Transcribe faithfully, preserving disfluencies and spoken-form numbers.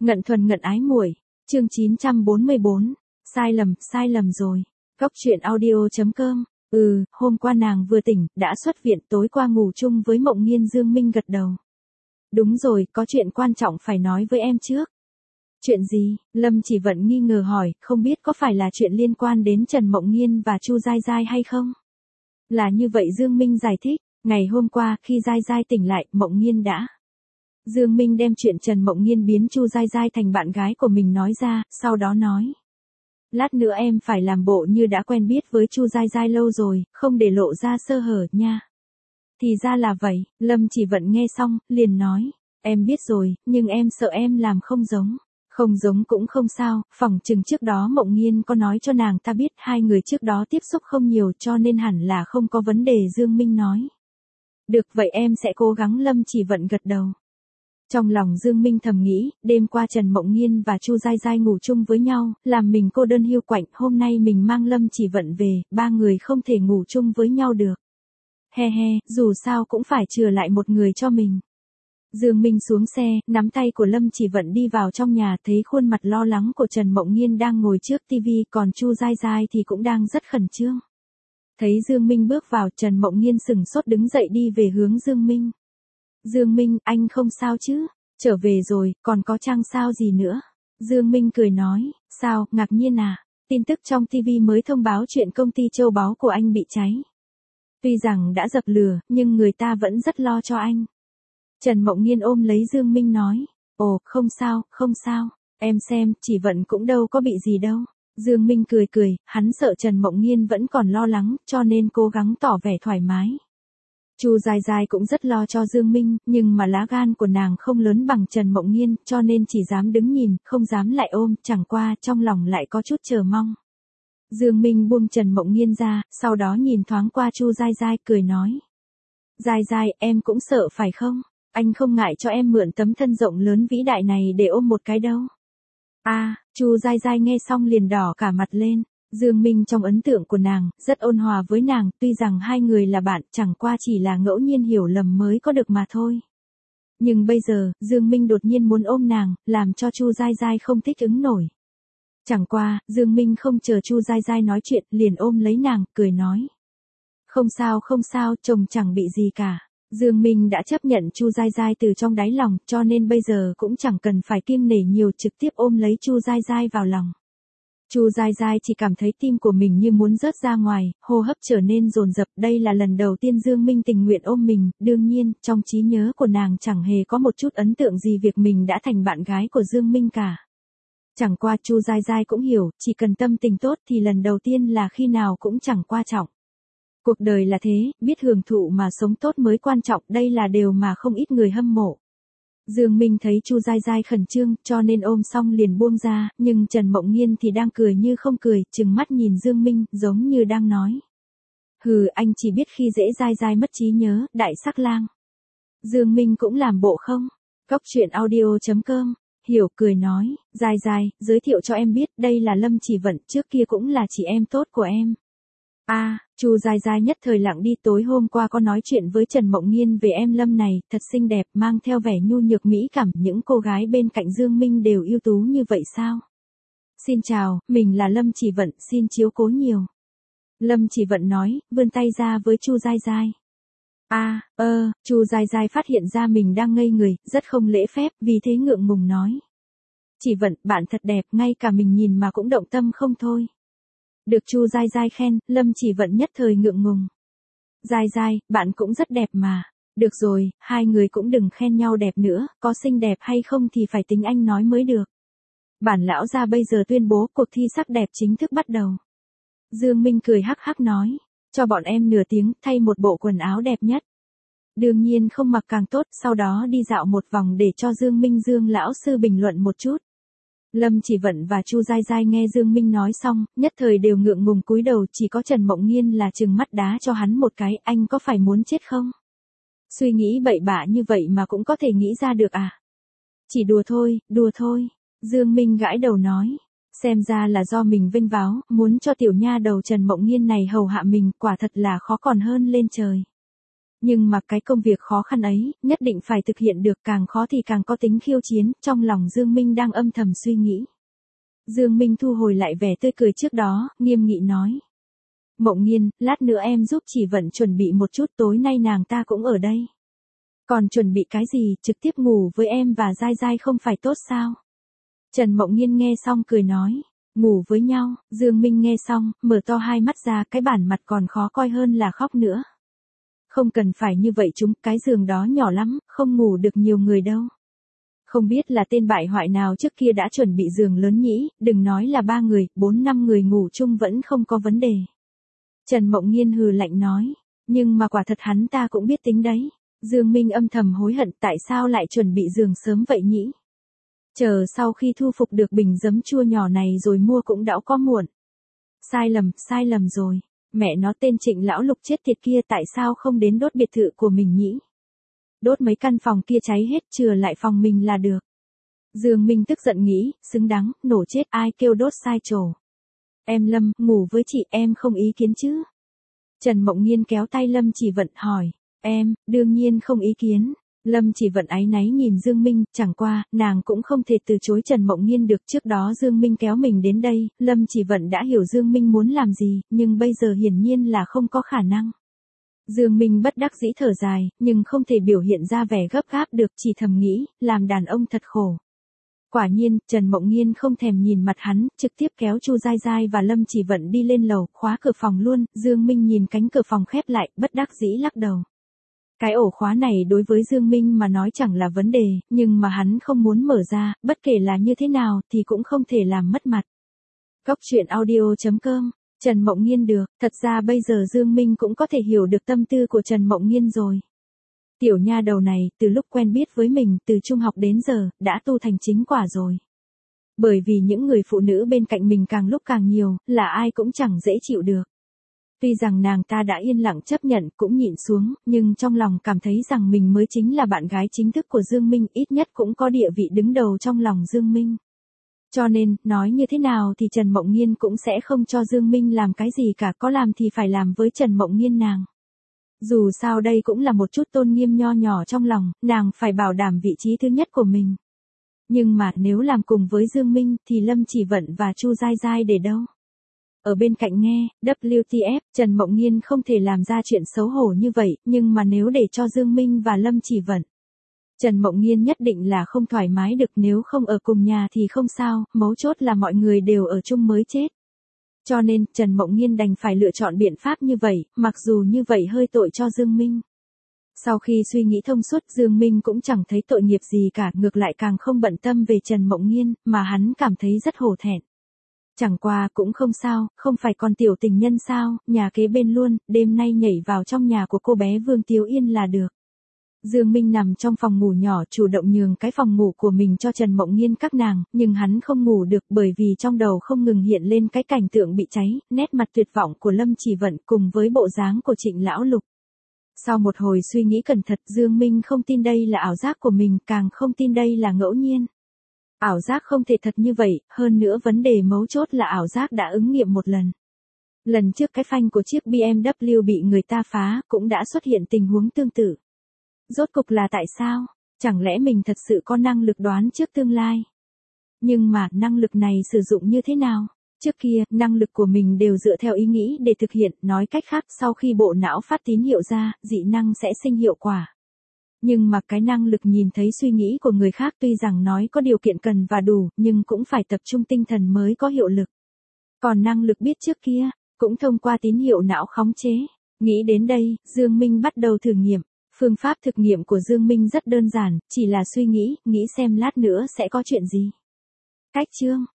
Ngận thuần ngận ái muội, chương chín trăm bốn mươi bốn, sai lầm, sai lầm rồi. Góc truyện audio.com, ừ, hôm qua nàng vừa tỉnh, đã xuất viện, tối qua ngủ chung với Mộng Nghiên. Dương Minh gật đầu. Đúng rồi, có chuyện quan trọng phải nói với em trước. Chuyện gì? Lâm Chỉ Vận nghi ngờ hỏi, không biết có phải là chuyện liên quan đến Trần Mộng Nghiên và Chu Giai Giai hay không? Là như vậy, Dương Minh giải thích, ngày hôm qua khi Giai Giai tỉnh lại, Mộng Nghiên đã... Dương Minh đem chuyện Trần Mộng Nghiên biến Chu Giai Giai thành bạn gái của mình nói ra, sau đó nói. Lát nữa em phải làm bộ như đã quen biết với Chu Giai Giai lâu rồi, không để lộ ra sơ hở nha. Thì ra là vậy, Lâm Chỉ Vận nghe xong, liền nói. Em biết rồi, nhưng em sợ em làm không giống. Không giống cũng không sao, phỏng chừng trước đó Mộng Nghiên có nói cho nàng ta biết hai người trước đó tiếp xúc không nhiều cho nên hẳn là không có vấn đề. Dương Minh nói. Được vậy em sẽ cố gắng. Lâm Chỉ Vận gật đầu. Trong lòng Dương Minh thầm nghĩ, đêm qua Trần Mộng Nghiên và Chu Giai Giai ngủ chung với nhau, làm mình cô đơn hiu quạnh, hôm nay mình mang Lâm Chỉ Vận về, ba người không thể ngủ chung với nhau được. He he, dù sao cũng phải chừa lại một người cho mình. Dương Minh xuống xe, nắm tay của Lâm Chỉ Vận đi vào trong nhà, thấy khuôn mặt lo lắng của Trần Mộng Nghiên đang ngồi trước tivi, còn Chu Giai Giai thì cũng đang rất khẩn trương. Thấy Dương Minh bước vào, Trần Mộng Nghiên sừng sốt đứng dậy đi về hướng Dương Minh. Dương Minh, anh không sao chứ? Trở về rồi, còn có chăng sao gì nữa? Dương Minh cười nói, sao, ngạc nhiên à? Tin tức trong tivi mới thông báo chuyện công ty châu báu của anh bị cháy. Tuy rằng đã dập lửa, nhưng người ta vẫn rất lo cho anh. Trần Mộng Nghiên ôm lấy Dương Minh nói, ồ, không sao, không sao, em xem, Chỉ Vận cũng đâu có bị gì đâu. Dương Minh cười cười, hắn sợ Trần Mộng Nghiên vẫn còn lo lắng, cho nên cố gắng tỏ vẻ thoải mái. Chu Giai Giai cũng rất lo cho Dương Minh, nhưng mà lá gan của nàng không lớn bằng Trần Mộng Nghiên, cho nên chỉ dám đứng nhìn, không dám lại ôm, chẳng qua trong lòng lại có chút chờ mong. Dương Minh buông Trần Mộng Nghiên ra, sau đó nhìn thoáng qua Chu Giai Giai, cười nói. Giai Giai, em cũng sợ phải không? Anh không ngại cho em mượn tấm thân rộng lớn vĩ đại này để ôm một cái đâu. À, Chu Giai Giai nghe xong liền đỏ cả mặt lên. Dương Minh trong ấn tượng của nàng, rất ôn hòa với nàng, tuy rằng hai người là bạn, chẳng qua chỉ là ngẫu nhiên hiểu lầm mới có được mà thôi. Nhưng bây giờ, Dương Minh đột nhiên muốn ôm nàng, làm cho Chu Giai Giai không thích ứng nổi. Chẳng qua, Dương Minh không chờ Chu Giai Giai nói chuyện, liền ôm lấy nàng, cười nói. Không sao không sao, chồng chẳng bị gì cả. Dương Minh đã chấp nhận Chu Giai Giai từ trong đáy lòng, cho nên bây giờ cũng chẳng cần phải kiêng nể nhiều, trực tiếp ôm lấy Chu Giai Giai vào lòng. Chu Giai Giai chỉ cảm thấy tim của mình như muốn rớt ra ngoài, hô hấp trở nên dồn dập, đây là lần đầu tiên Dương Minh tình nguyện ôm mình, đương nhiên, trong trí nhớ của nàng chẳng hề có một chút ấn tượng gì việc mình đã thành bạn gái của Dương Minh cả. Chẳng qua Chu Giai Giai cũng hiểu, chỉ cần tâm tình tốt thì lần đầu tiên là khi nào cũng chẳng quan trọng. Cuộc đời là thế, biết hưởng thụ mà sống tốt mới quan trọng, đây là điều mà không ít người hâm mộ. Dương Minh thấy Chu Giai Giai khẩn trương, cho nên ôm xong liền buông ra, nhưng Trần Mộng Nghiên thì đang cười như không cười, trừng mắt nhìn Dương Minh, giống như đang nói. Hừ, anh chỉ biết khi dễ Giai Giai mất trí nhớ, đại sắc lang. Dương Minh cũng làm bộ không? Góc truyện audio.com, hiểu cười nói, Giai Giai, giới thiệu cho em biết, đây là Lâm Chỉ Vận, trước kia cũng là chị em tốt của em. À, Chu Giai Giai nhất thời lặng đi, tối hôm qua có nói chuyện với Trần Mộng Nghiên về em Lâm này, thật xinh đẹp, mang theo vẻ nhu nhược mỹ cảm, những cô gái bên cạnh Dương Minh đều ưu tú như vậy sao? Xin chào, mình là Lâm Chỉ Vận, xin chiếu cố nhiều. Lâm Chỉ Vận nói, vươn tay ra với Chu Giai Giai. À, ơ, Chu Giai Giai phát hiện ra mình đang ngây người, rất không lễ phép, vì thế ngượng ngùng nói. Chỉ Vận, bạn thật đẹp, ngay cả mình nhìn mà cũng động tâm không thôi. Được Chu Giai Giai khen, Lâm Chỉ Vận nhất thời ngượng ngùng. Giai Giai, bạn cũng rất đẹp mà. Được rồi, hai người cũng đừng khen nhau đẹp nữa, có xinh đẹp hay không thì phải tính anh nói mới được. Bản lão gia bây giờ tuyên bố cuộc thi sắc đẹp chính thức bắt đầu. Dương Minh cười hắc hắc nói, cho bọn em nửa tiếng, thay một bộ quần áo đẹp nhất. Đương nhiên không mặc càng tốt, sau đó đi dạo một vòng để cho Dương Minh Dương lão sư bình luận một chút. Lâm Chỉ Vận và Chu Giai Giai nghe Dương Minh nói xong, nhất thời đều ngượng ngùng cúi đầu, chỉ có Trần Mộng Nghiên là trừng mắt đá cho hắn một cái, anh có phải muốn chết không? Suy nghĩ bậy bạ như vậy mà cũng có thể nghĩ ra được à? Chỉ đùa thôi, đùa thôi. Dương Minh gãi đầu nói, xem ra là do mình vênh váo, muốn cho tiểu nha đầu Trần Mộng Nghiên này hầu hạ mình, quả thật là khó còn hơn lên trời. Nhưng mà cái công việc khó khăn ấy, nhất định phải thực hiện được, càng khó thì càng có tính khiêu chiến, trong lòng Dương Minh đang âm thầm suy nghĩ. Dương Minh thu hồi lại vẻ tươi cười trước đó, nghiêm nghị nói. Mộng Nghiên, lát nữa em giúp Chỉ Vận chuẩn bị một chút, tối nay nàng ta cũng ở đây. Còn chuẩn bị cái gì, trực tiếp ngủ với em và Giai Giai không phải tốt sao? Trần Mộng Nghiên nghe xong cười nói. Ngủ với nhau, Dương Minh nghe xong, mở to hai mắt ra, cái bản mặt còn khó coi hơn là khóc nữa. Không cần phải như vậy chúng, cái giường đó nhỏ lắm, không ngủ được nhiều người đâu. Không biết là tên bại hoại nào trước kia đã chuẩn bị giường lớn nhỉ, đừng nói là ba người, bốn năm người ngủ chung vẫn không có vấn đề. Trần Mộng Nghiên hừ lạnh nói, nhưng mà quả thật hắn ta cũng biết tính đấy. Dương Minh âm thầm hối hận tại sao lại chuẩn bị giường sớm vậy nhỉ? Chờ sau khi thu phục được bình giấm chua nhỏ này rồi mua cũng đã có muộn. Sai lầm, sai lầm rồi. Mẹ nó tên Trịnh lão lục chết tiệt kia tại sao không đến đốt biệt thự của mình nhỉ? Đốt mấy căn phòng kia cháy hết, chừa lại phòng mình là được. Dương Minh tức giận nghĩ, xứng đáng, nổ chết ai kêu đốt sai chỗ. Em Lâm, ngủ với chị em không ý kiến chứ? Trần Mộng Nghiên kéo tay Lâm Chỉ Vận hỏi, em, đương nhiên không ý kiến. Lâm Chỉ Vận áy náy nhìn Dương Minh, chẳng qua, nàng cũng không thể từ chối Trần Mộng Nghiên được. Trước đó Dương Minh kéo mình đến đây, Lâm Chỉ Vận đã hiểu Dương Minh muốn làm gì, nhưng bây giờ hiển nhiên là không có khả năng. Dương Minh bất đắc dĩ thở dài, nhưng không thể biểu hiện ra vẻ gấp gáp được, chỉ thầm nghĩ, làm đàn ông thật khổ. Quả nhiên, Trần Mộng Nghiên không thèm nhìn mặt hắn, trực tiếp kéo Chu Giai Giai và Lâm Chỉ Vận đi lên lầu, khóa cửa phòng luôn. Dương Minh nhìn cánh cửa phòng khép lại, bất đắc dĩ lắc đầu. Cái ổ khóa này đối với Dương Minh mà nói chẳng là vấn đề, nhưng mà hắn không muốn mở ra, bất kể là như thế nào thì cũng không thể làm mất mặt. Góc truyện audio chấm com, Trần Mộng Nghiên được, thật ra bây giờ Dương Minh cũng có thể hiểu được tâm tư của Trần Mộng Nghiên rồi. Tiểu nha đầu này, từ lúc quen biết với mình, từ trung học đến giờ, đã tu thành chính quả rồi. Bởi vì những người phụ nữ bên cạnh mình càng lúc càng nhiều, là ai cũng chẳng dễ chịu được. Tuy rằng nàng ta đã yên lặng chấp nhận, cũng nhịn xuống, nhưng trong lòng cảm thấy rằng mình mới chính là bạn gái chính thức của Dương Minh, ít nhất cũng có địa vị đứng đầu trong lòng Dương Minh. Cho nên, nói như thế nào thì Trần Mộng Nghiên cũng sẽ không cho Dương Minh làm cái gì cả, có làm thì phải làm với Trần Mộng Nghiên nàng. Dù sao đây cũng là một chút tôn nghiêm nho nhỏ trong lòng, nàng phải bảo đảm vị trí thứ nhất của mình. Nhưng mà nếu làm cùng với Dương Minh thì Lâm Chỉ Vận và Chu Giai Giai để đâu? Ở bên cạnh nghe, W T F, Trần Mộng Nghiên không thể làm ra chuyện xấu hổ như vậy, nhưng mà nếu để cho Dương Minh và Lâm Chỉ Vận, Trần Mộng Nghiên nhất định là không thoải mái được, nếu không ở cùng nhà thì không sao, mấu chốt là mọi người đều ở chung mới chết. Cho nên, Trần Mộng Nghiên đành phải lựa chọn biện pháp như vậy, mặc dù như vậy hơi tội cho Dương Minh. Sau khi suy nghĩ thông suốt, Dương Minh cũng chẳng thấy tội nghiệp gì cả, ngược lại càng không bận tâm về Trần Mộng Nghiên, mà hắn cảm thấy rất hổ thẹn. Chẳng qua cũng không sao, không phải còn tiểu tình nhân sao, nhà kế bên luôn, đêm nay nhảy vào trong nhà của cô bé Vương Tiếu Yên là được. Dương Minh nằm trong phòng ngủ nhỏ chủ động nhường cái phòng ngủ của mình cho Trần Mộng Nghiên các nàng, nhưng hắn không ngủ được bởi vì trong đầu không ngừng hiện lên cái cảnh tượng bị cháy, nét mặt tuyệt vọng của Lâm Chỉ Vận cùng với bộ dáng của Trịnh lão lục. Sau một hồi suy nghĩ cẩn thận, Dương Minh không tin đây là ảo giác của mình, càng không tin đây là ngẫu nhiên. Ảo giác không thể thật như vậy, hơn nữa vấn đề mấu chốt là ảo giác đã ứng nghiệm một lần. Lần trước cái phanh của chiếc B M W bị người ta phá, cũng đã xuất hiện tình huống tương tự. Rốt cục là tại sao? Chẳng lẽ mình thật sự có năng lực đoán trước tương lai? Nhưng mà, năng lực này sử dụng như thế nào? Trước kia, năng lực của mình đều dựa theo ý nghĩ để thực hiện, nói cách khác, sau khi bộ não phát tín hiệu ra, dị năng sẽ sinh hiệu quả. Nhưng mà cái năng lực nhìn thấy suy nghĩ của người khác tuy rằng nói có điều kiện cần và đủ, nhưng cũng phải tập trung tinh thần mới có hiệu lực. Còn năng lực biết trước kia, cũng thông qua tín hiệu não khống chế. Nghĩ đến đây, Dương Minh bắt đầu thử nghiệm. Phương pháp thực nghiệm của Dương Minh rất đơn giản, chỉ là suy nghĩ, nghĩ xem lát nữa sẽ có chuyện gì. Cách chương